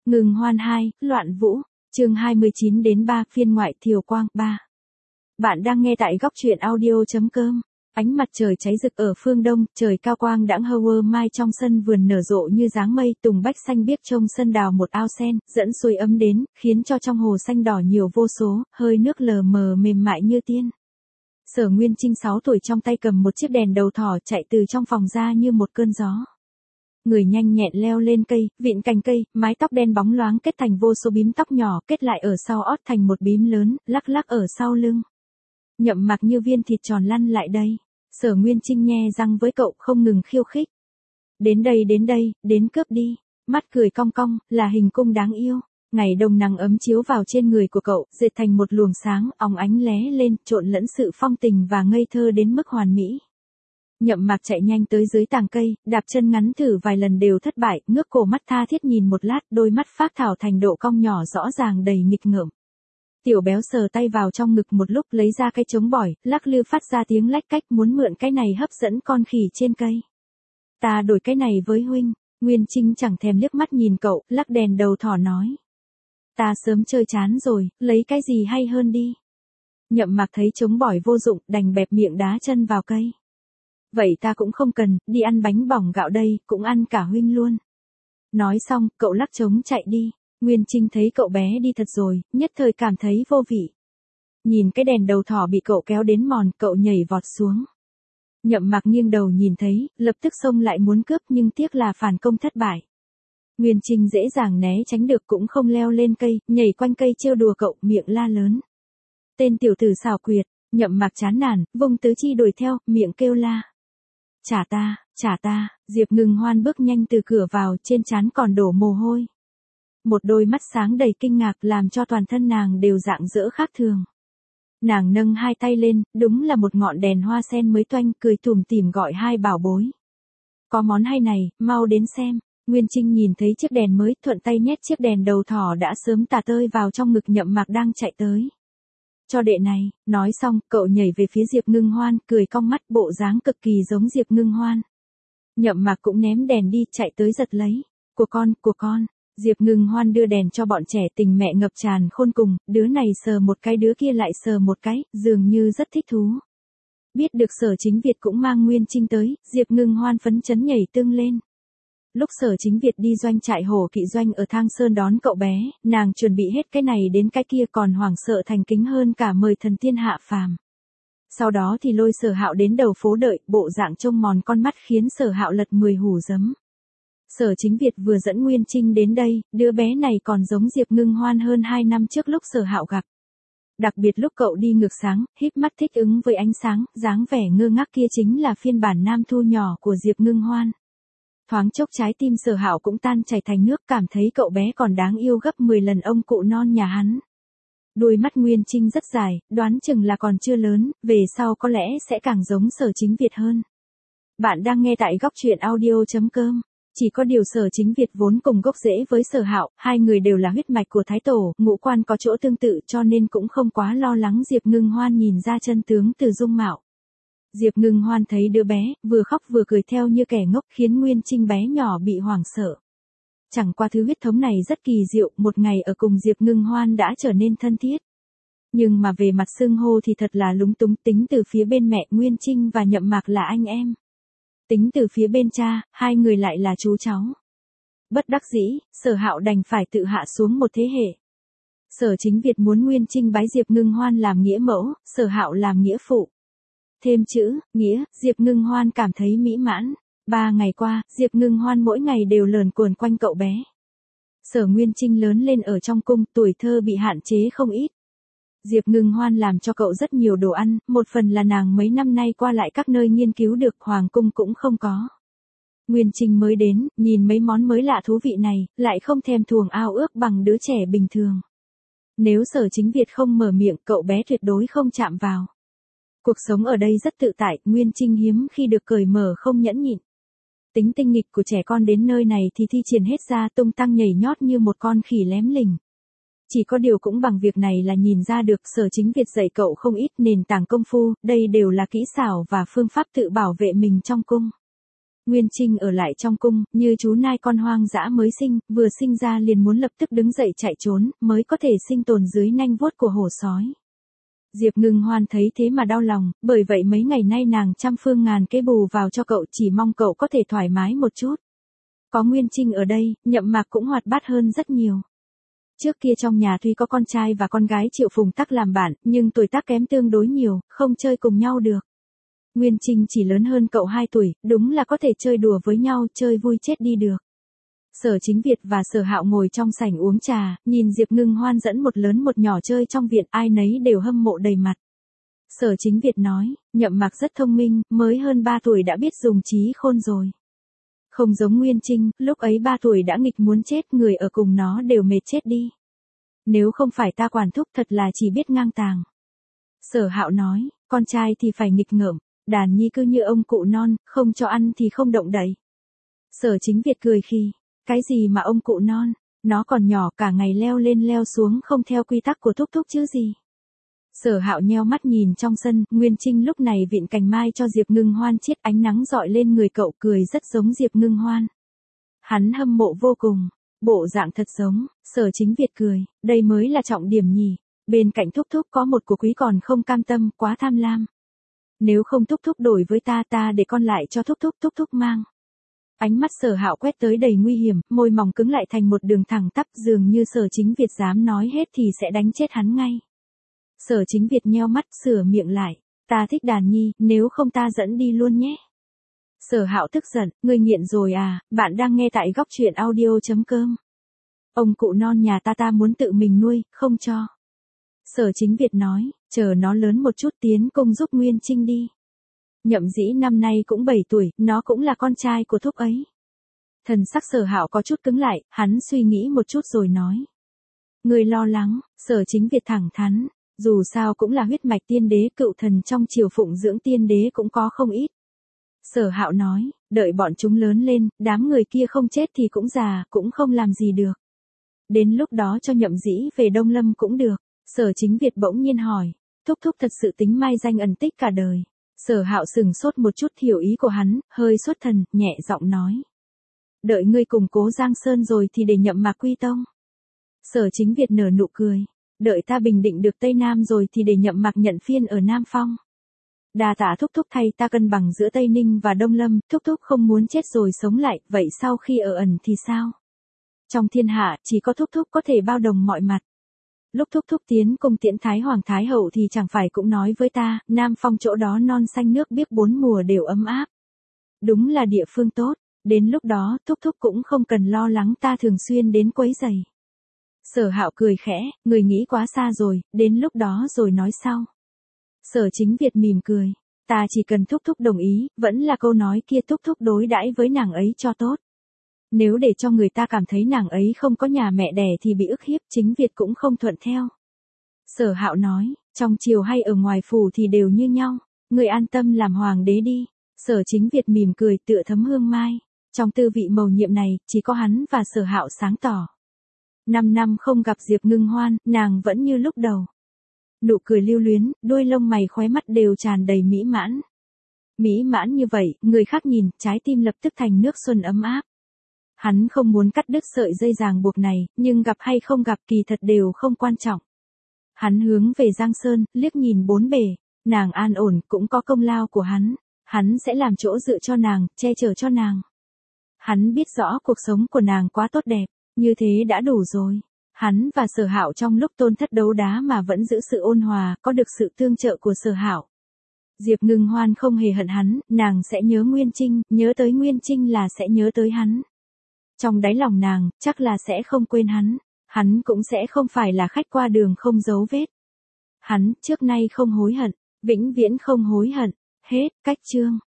Ngừng Hoan 2, Loạn Vũ, chương 29 đến 3, phiên ngoại Thiều Quang 3. Bạn đang nghe tại góc truyện audio.com. Ánh mặt trời cháy rực ở phương đông, trời cao quang đãng hơ mai trong sân vườn nở rộ như dáng mây, tùng bách xanh biếc trong sân đào một ao sen, dẫn suối ấm đến, khiến cho trong hồ xanh đỏ nhiều vô số, hơi nước lờ mờ mềm mại như tiên. Sở Nguyên Trinh 6 tuổi trong tay cầm một chiếc đèn đầu thỏ chạy từ trong phòng ra như một cơn gió. Người nhanh nhẹn leo lên cây, vịn cành cây, mái tóc đen bóng loáng kết thành vô số bím tóc nhỏ kết lại ở sau ót thành một bím lớn, lắc lắc ở sau lưng. Nhậm Mặc như viên thịt tròn lăn lại đây. Sở Nguyên Trinh nhe răng với cậu không ngừng khiêu khích. Đến đây, đến cướp đi. Mắt cười cong cong, là hình cung đáng yêu. Ngày đông nắng ấm chiếu vào trên người của cậu, dệt thành một luồng sáng, óng ánh lé lên, trộn lẫn sự phong tình và ngây thơ đến mức hoàn mỹ. Nhậm Mặc chạy nhanh tới dưới tàng cây, đạp chân ngắn thử vài lần đều thất bại, ngước cổ mắt tha thiết nhìn một lát, đôi mắt phác thảo thành độ cong nhỏ rõ ràng đầy nghịch ngợm. Tiểu béo sờ tay vào trong ngực một lúc lấy ra cái trống bỏi, lắc lư phát ra tiếng lách cách muốn mượn cái này hấp dẫn con khỉ trên cây. Ta đổi cái này với huynh. Nguyên Trinh chẳng thèm liếc mắt nhìn cậu, lắc đèn đầu thỏ nói. Ta sớm chơi chán rồi, lấy cái gì hay hơn đi. Nhậm Mặc thấy trống bỏi vô dụng, đành bẹp miệng đá chân vào cây. Vậy ta cũng không cần, đi ăn bánh bỏng gạo đây, cũng ăn cả huynh luôn. Nói xong, cậu lắc trống chạy đi. Nguyên Trinh thấy cậu bé đi thật rồi, nhất thời cảm thấy vô vị. Nhìn cái đèn đầu thỏ bị cậu kéo đến mòn, cậu nhảy vọt xuống. Nhậm Mặc nghiêng đầu nhìn thấy, lập tức xông lại muốn cướp nhưng tiếc là phản công thất bại. Nguyên Trinh dễ dàng né tránh được cũng không leo lên cây, nhảy quanh cây trêu đùa cậu, miệng la lớn. Tên tiểu tử xảo quyệt. Nhậm Mặc chán nản, vung tứ chi đuổi theo, miệng kêu la. Trả ta, Diệp Ngưng Hoan bước nhanh từ cửa vào, trên trán còn đổ mồ hôi. Một đôi mắt sáng đầy kinh ngạc làm cho toàn thân nàng đều rạng rỡ khác thường. Nàng nâng hai tay lên, đúng là một ngọn đèn hoa sen mới toanh, cười tủm tỉm gọi hai bảo bối. Có món hay này, mau đến xem. Nguyên Trinh nhìn thấy chiếc đèn mới, thuận tay nhét chiếc đèn đầu thỏ đã sớm tà tơi vào trong ngực Nhậm Mặc đang chạy tới. Cho đệ này, nói xong, cậu nhảy về phía Diệp Ngưng Hoan, cười cong mắt, bộ dáng cực kỳ giống Diệp Ngưng Hoan. Nhậm Mặc cũng ném đèn đi, chạy tới giật lấy. Của con. Diệp Ngưng Hoan đưa đèn cho bọn trẻ, tình mẹ ngập tràn khôn cùng, đứa này sờ một cái đứa kia lại sờ một cái, dường như rất thích thú. Biết được Sở Chính Việt cũng mang Nguyên Trinh tới, Diệp Ngưng Hoan phấn chấn nhảy tưng lên. Lúc Sở Chính Việt đi doanh trại hổ kỵ doanh ở Thang Sơn đón cậu bé, nàng chuẩn bị hết cái này đến cái kia còn hoảng sợ thành kính hơn cả mời thần tiên hạ phàm. Sau đó thì lôi Sở Hạo đến đầu phố đợi, bộ dạng trông mòn con mắt khiến Sở Hạo lật 10 hủ giấm. Sở Chính Việt vừa dẫn Nguyên Trinh đến đây, đứa bé này còn giống Diệp Ngưng Hoan hơn 2 năm trước lúc Sở Hạo gặp. Đặc biệt lúc cậu đi ngược sáng, híp mắt thích ứng với ánh sáng, dáng vẻ ngơ ngác kia chính là phiên bản nam thu nhỏ của Diệp Ngưng Hoan. Thoáng chốc trái tim Sở Hạo cũng tan chảy thành nước, cảm thấy cậu bé còn đáng yêu gấp 10 lần ông cụ non nhà hắn. Đuôi mắt Nguyên Trinh rất dài, đoán chừng là còn chưa lớn, về sau có lẽ sẽ càng giống Sở Chính Việt hơn. Bạn đang nghe tại góc truyện audio.com. Chỉ có điều Sở Chính Việt vốn cùng gốc rễ với Sở Hạo, hai người đều là huyết mạch của Thái Tổ, ngũ quan có chỗ tương tự cho nên cũng không quá lo lắng Diệp Ngưng Hoan nhìn ra chân tướng từ dung mạo. Diệp Ngưng Hoan thấy đứa bé, vừa khóc vừa cười theo như kẻ ngốc khiến Nguyên Trinh bé nhỏ bị hoảng sợ. Chẳng qua thứ huyết thống này rất kỳ diệu, một ngày ở cùng Diệp Ngưng Hoan đã trở nên thân thiết. Nhưng mà về mặt xưng hô thì thật là lúng túng, tính từ phía bên mẹ Nguyên Trinh và Nhậm Mặc là anh em. Tính từ phía bên cha, hai người lại là chú cháu. Bất đắc dĩ, Sở Hạo đành phải tự hạ xuống một thế hệ. Sở Chính Việt muốn Nguyên Trinh bái Diệp Ngưng Hoan làm nghĩa mẫu, Sở Hạo làm nghĩa phụ. Thêm chữ, nghĩa, Diệp Ngưng Hoan cảm thấy mỹ mãn. 3 ngày qua, Diệp Ngưng Hoan mỗi ngày đều lờn quần quanh cậu bé. Sở Nguyên Trinh lớn lên ở trong cung, tuổi thơ bị hạn chế không ít. Diệp Ngưng Hoan làm cho cậu rất nhiều đồ ăn, một phần là nàng mấy năm nay qua lại các nơi nghiên cứu được, hoàng cung cũng không có. Nguyên Trinh mới đến, nhìn mấy món mới lạ thú vị này, lại không thèm thuồng ao ước bằng đứa trẻ bình thường. Nếu Sở Chính Việt không mở miệng, cậu bé tuyệt đối không chạm vào. Cuộc sống ở đây rất tự tại, Nguyên Trinh hiếm khi được cởi mở không nhẫn nhịn. Tính tinh nghịch của trẻ con đến nơi này thì thi triển hết ra, tung tăng nhảy nhót như một con khỉ lém lỉnh. Chỉ có điều cũng bằng việc này là nhìn ra được Sở Chính Việt dạy cậu không ít nền tảng công phu, đây đều là kỹ xảo và phương pháp tự bảo vệ mình trong cung. Nguyên Trinh ở lại trong cung, như chú nai con hoang dã mới sinh, vừa sinh ra liền muốn lập tức đứng dậy chạy trốn, mới có thể sinh tồn dưới nanh vuốt của hổ sói. Diệp Ngưng Hoan thấy thế mà đau lòng, bởi vậy mấy ngày nay nàng trăm phương ngàn kế bù vào cho cậu, chỉ mong cậu có thể thoải mái một chút. Có Nguyên Trinh ở đây, Nhậm Mạc cũng hoạt bát hơn rất nhiều. Trước kia trong nhà tuy có con trai và con gái Triệu Phùng Tắc làm bạn, nhưng tuổi tác kém tương đối nhiều, không chơi cùng nhau được. Nguyên Trinh chỉ lớn hơn cậu 2 tuổi, đúng là có thể chơi đùa với nhau, chơi vui chết đi được. Sở Chính Việt và Sở Hạo ngồi trong sảnh uống trà, nhìn Diệp Ngưng Hoan dẫn một lớn một nhỏ chơi trong viện, ai nấy đều hâm mộ đầy mặt. Sở Chính Việt nói, Nhậm Mạc rất thông minh, mới hơn 3 tuổi đã biết dùng trí khôn rồi. Không giống Nguyên Trinh, lúc ấy 3 tuổi đã nghịch muốn chết, người ở cùng nó đều mệt chết đi. Nếu không phải ta quản thúc thật là chỉ biết ngang tàng. Sở Hạo nói, con trai thì phải nghịch ngợm, đàn nhi cứ như ông cụ non, không cho ăn thì không động đậy. Sở Chính Việt cười khi, cái gì mà ông cụ non, nó còn nhỏ cả ngày leo lên leo xuống không theo quy tắc của thúc thúc chứ gì. Sở Hạo nheo mắt nhìn trong sân, Nguyên Trinh lúc này vịn cành mai cho Diệp Ngưng Hoan chiết, ánh nắng dọi lên người cậu, cười rất giống Diệp Ngưng Hoan. Hắn hâm mộ vô cùng, bộ dạng thật giống. Sở Chính Việt cười, đây mới là trọng điểm nhỉ, bên cạnh thúc thúc có một của quý còn không cam tâm, quá tham lam. Nếu không thúc thúc đổi với ta để con lại cho thúc thúc mang. Ánh mắt Sở Hạo quét tới đầy nguy hiểm, môi mỏng cứng lại thành một đường thẳng tắp, dường như Sở Chính Việt dám nói hết thì sẽ đánh chết hắn ngay. Sở Chính Việt nheo mắt sửa miệng lại, ta thích đàn nhi, nếu không ta dẫn đi luôn nhé. Sở Hạo tức giận, ngươi nghiện rồi à, bạn đang nghe tại góc truyện audio.com. Ông cụ non nhà ta muốn tự mình nuôi, không cho. Sở Chính Việt nói, chờ nó lớn một chút tiến công giúp Nguyên Trinh đi. Nhậm Dĩ năm nay cũng 7 tuổi, nó cũng là con trai của thúc ấy. Thần sắc Sở Hạo có chút cứng lại, hắn suy nghĩ một chút rồi nói. Người lo lắng, Sở Chính Việt thẳng thắn, dù sao cũng là huyết mạch tiên đế, cựu thần trong triều phụng dưỡng tiên đế cũng có không ít. Sở Hạo nói, đợi bọn chúng lớn lên, đám người kia không chết thì cũng già, cũng không làm gì được. Đến lúc đó cho Nhậm Dĩ về Đông Lâm cũng được. Sở Chính Việt bỗng nhiên hỏi, thúc thúc thật sự tính mai danh ẩn tích cả đời. Sở Hạo sừng sốt một chút, hiểu ý của hắn, hơi xuất thần, nhẹ giọng nói. Đợi ngươi củng cố Giang Sơn rồi thì để Nhậm Mạc quy tông. Sở Chính Việt nở nụ cười, đợi ta bình định được Tây Nam rồi thì để Nhậm Mạc nhận phiên ở Nam Phong. Đa tạ thúc thúc thay ta cân bằng giữa Tây Ninh và Đông Lâm, thúc thúc không muốn chết rồi sống lại, vậy sau khi ở ẩn thì sao? Trong thiên hạ, chỉ có thúc thúc có thể bao đồng mọi mặt. Lúc thúc thúc tiến cung tiễn Thái Hoàng Thái Hậu thì chẳng phải cũng nói với ta, Nam Phong chỗ đó non xanh nước biếc 4 mùa đều ấm áp. Đúng là địa phương tốt, đến lúc đó thúc thúc cũng không cần lo lắng ta thường xuyên đến quấy rầy. Sở Hạo cười khẽ, người nghĩ quá xa rồi, đến lúc đó rồi nói sau. Sở Chính Việt mỉm cười, ta chỉ cần thúc thúc đồng ý, vẫn là câu nói kia, thúc thúc đối đãi với nàng ấy cho tốt. Nếu để cho người ta cảm thấy nàng ấy không có nhà mẹ đẻ thì bị ức hiếp, Chính Việt cũng không thuận theo. Sở Hạo nói, trong triều hay ở ngoài phủ thì đều như nhau, người an tâm làm hoàng đế đi. Sở Chính Việt mỉm cười tựa thấm hương mai, trong tư vị mầu nhiệm này, chỉ có hắn và Sở Hạo sáng tỏ. 5 năm không gặp Diệp Ngưng Hoan, nàng vẫn như lúc đầu. Nụ cười lưu luyến, đôi lông mày khóe mắt đều tràn đầy mỹ mãn. Mỹ mãn như vậy, người khác nhìn, trái tim lập tức thành nước xuân ấm áp. Hắn không muốn cắt đứt sợi dây ràng buộc này, nhưng gặp hay không gặp kỳ thật đều không quan trọng. Hắn hướng về Giang Sơn, liếc nhìn bốn bề, nàng an ổn cũng có công lao của hắn sẽ làm chỗ dựa cho nàng, che chở cho nàng. Hắn biết rõ cuộc sống của nàng quá tốt đẹp, như thế đã đủ rồi. Hắn và Sở Hạo trong lúc tôn thất đấu đá mà vẫn giữ sự ôn hòa, có được sự tương trợ của Sở Hạo. Diệp Ngưng Hoan không hề hận hắn, nàng sẽ nhớ Nguyên Trinh, nhớ tới Nguyên Trinh là sẽ nhớ tới hắn. Trong đáy lòng nàng, chắc là sẽ không quên hắn cũng sẽ không phải là khách qua đường không dấu vết. Hắn, trước nay không hối hận, vĩnh viễn không hối hận, hết, cách chương.